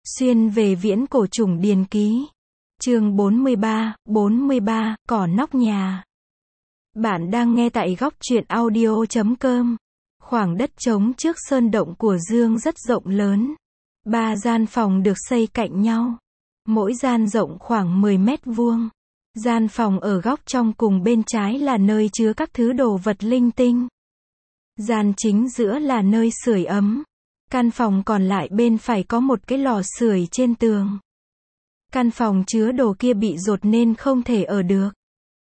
Xuyên về viễn cổ chủng điền ký. Chương 43, cỏ nóc nhà. Bạn đang nghe tại góc truyện audio.com. Khoảng đất trống trước sơn động của Dương rất rộng lớn. 3 gian phòng được xây cạnh nhau. Mỗi gian rộng khoảng 10 mét vuông. Gian phòng ở góc trong cùng bên trái là nơi chứa các thứ đồ vật linh tinh. Gian chính giữa là nơi sưởi ấm. Căn phòng còn lại bên phải có một cái lò sưởi trên tường. Căn phòng chứa đồ kia bị dột nên không thể ở được.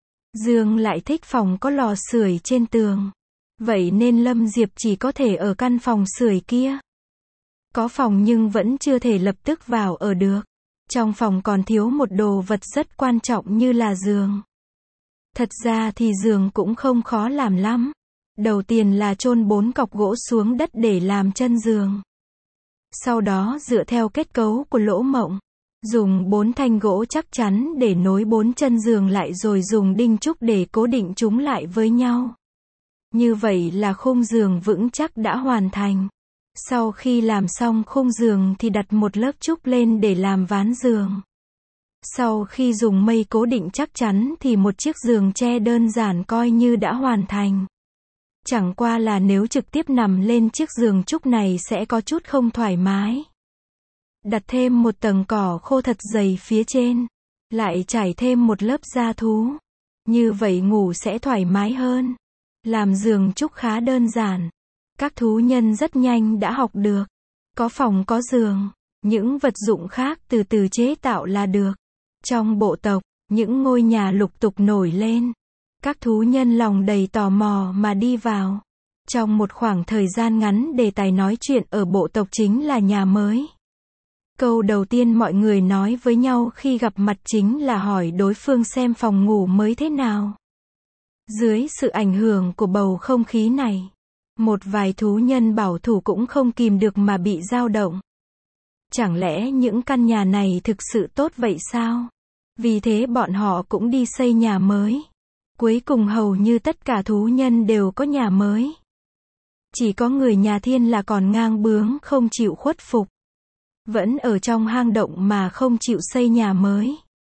Dương lại thích phòng có lò sưởi trên tường. Vậy nên Lâm Diệp chỉ có thể ở căn phòng sưởi kia. Có phòng nhưng vẫn chưa thể lập tức vào ở được. Trong phòng còn thiếu một đồ vật rất quan trọng như là giường. Thật ra thì giường cũng không khó làm lắm. Đầu tiên là chôn 4 cọc gỗ xuống đất để làm chân giường. Sau đó dựa theo kết cấu của lỗ mộng, dùng 4 thanh gỗ chắc chắn để nối 4 chân giường lại rồi dùng đinh trúc để cố định chúng lại với nhau. Như vậy là khung giường vững chắc đã hoàn thành. Sau khi làm xong khung giường thì đặt một lớp trúc lên để làm ván giường. Sau khi dùng mây cố định chắc chắn thì một chiếc giường tre đơn giản coi như đã hoàn thành. Chẳng qua là nếu trực tiếp nằm lên chiếc giường trúc này sẽ có chút không thoải mái. Đặt thêm một tầng cỏ khô thật dày phía trên. Lại trải thêm một lớp da thú. Như vậy ngủ sẽ thoải mái hơn. Làm giường trúc khá đơn giản. Các thú nhân rất nhanh đã học được. Có phòng có giường. Những vật dụng khác từ từ chế tạo là được. Trong bộ tộc, những ngôi nhà lục tục nổi lên. Các thú nhân lòng đầy tò mò mà đi vào. Trong một khoảng thời gian ngắn đề tài nói chuyện ở bộ tộc chính là nhà mới. Câu đầu tiên mọi người nói với nhau khi gặp mặt chính là hỏi đối phương xem phòng ngủ mới thế nào. Dưới sự ảnh hưởng của bầu không khí này, một vài thú nhân bảo thủ cũng không kìm được mà bị dao động. Chẳng lẽ những căn nhà này thực sự tốt vậy sao? Vì thế bọn họ cũng đi xây nhà mới. Cuối cùng hầu như tất cả thú nhân đều có nhà mới. Chỉ có người nhà Thiên là còn ngang bướng không chịu khuất phục. Vẫn ở trong hang động mà không chịu xây nhà mới.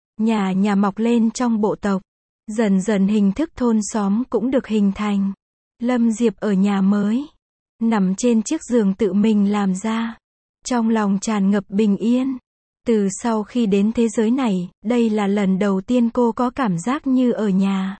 Nhà mọc lên trong bộ tộc. Dần dần hình thức thôn xóm cũng được hình thành. Lâm Diệp ở nhà mới. Nằm trên chiếc giường tự mình làm ra. Trong lòng tràn ngập bình yên. Từ sau khi đến thế giới này, đây là lần đầu tiên cô có cảm giác như ở nhà.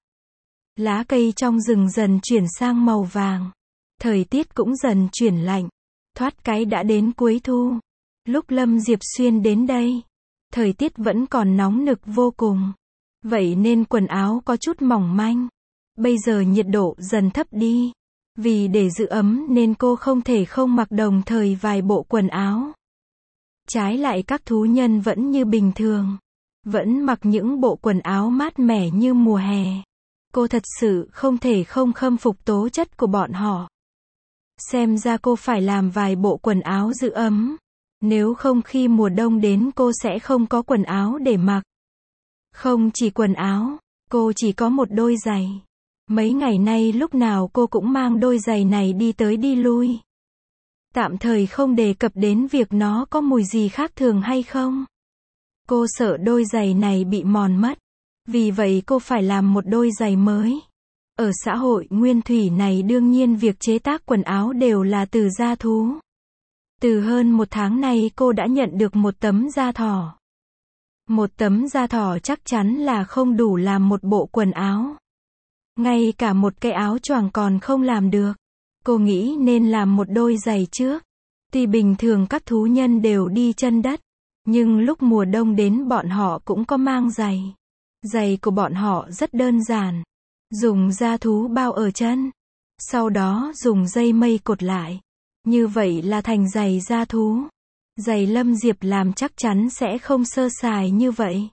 Lá cây trong rừng dần chuyển sang màu vàng. Thời tiết cũng dần chuyển lạnh. Thoát cái đã đến cuối thu. Lúc Lâm Diệp Xuyên đến đây, thời tiết vẫn còn nóng nực vô cùng. Vậy nên quần áo có chút mỏng manh. Bây giờ nhiệt độ dần thấp đi. Vì để giữ ấm nên cô không thể không mặc đồng thời vài bộ quần áo. Trái lại các thú nhân vẫn như bình thường. Vẫn mặc những bộ quần áo mát mẻ như mùa hè. Cô thật sự không thể không khâm phục tố chất của bọn họ. Xem ra cô phải làm vài bộ quần áo giữ ấm. Nếu không khi mùa đông đến cô sẽ không có quần áo để mặc. Không chỉ quần áo, cô chỉ có một đôi giày. Mấy ngày nay lúc nào cô cũng mang đôi giày này đi tới đi lui. Tạm thời không đề cập đến việc nó có mùi gì khác thường hay không. Cô sợ đôi giày này bị mòn mất. Vì vậy cô phải làm một đôi giày mới. Ở xã hội nguyên thủy này đương nhiên việc chế tác quần áo đều là từ da thú. Từ hơn 1 tháng nay cô đã nhận được một tấm da thỏ. Một tấm da thỏ chắc chắn là không đủ làm một bộ quần áo. Ngay cả một cái áo choàng còn không làm được. Cô nghĩ nên làm một đôi giày trước. Tuy bình thường các thú nhân đều đi chân đất. Nhưng lúc mùa đông đến bọn họ cũng có mang giày. Giày của bọn họ rất đơn giản. Dùng da thú bao ở chân. Sau đó dùng dây mây cột lại. Như vậy là thành giày da thú. Giày Lâm Diệp làm chắc chắn sẽ không sơ sài như vậy.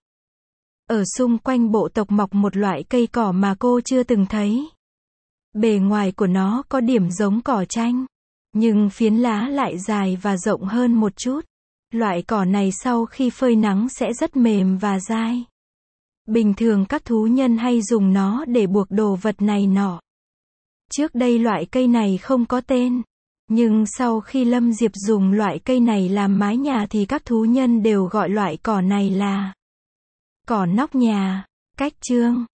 Ở xung quanh bộ tộc mọc một loại cây cỏ mà cô chưa từng thấy. Bề ngoài của nó có điểm giống cỏ chanh. Nhưng phiến lá lại dài và rộng hơn một chút. Loại cỏ này sau khi phơi nắng sẽ rất mềm và dai. Bình thường các thú nhân hay dùng nó để buộc đồ vật này nọ. Trước đây loại cây này không có tên. Nhưng sau khi Lâm Diệp dùng loại cây này làm mái nhà thì các thú nhân đều gọi loại cỏ này là cỏ nóc nhà. Cách chương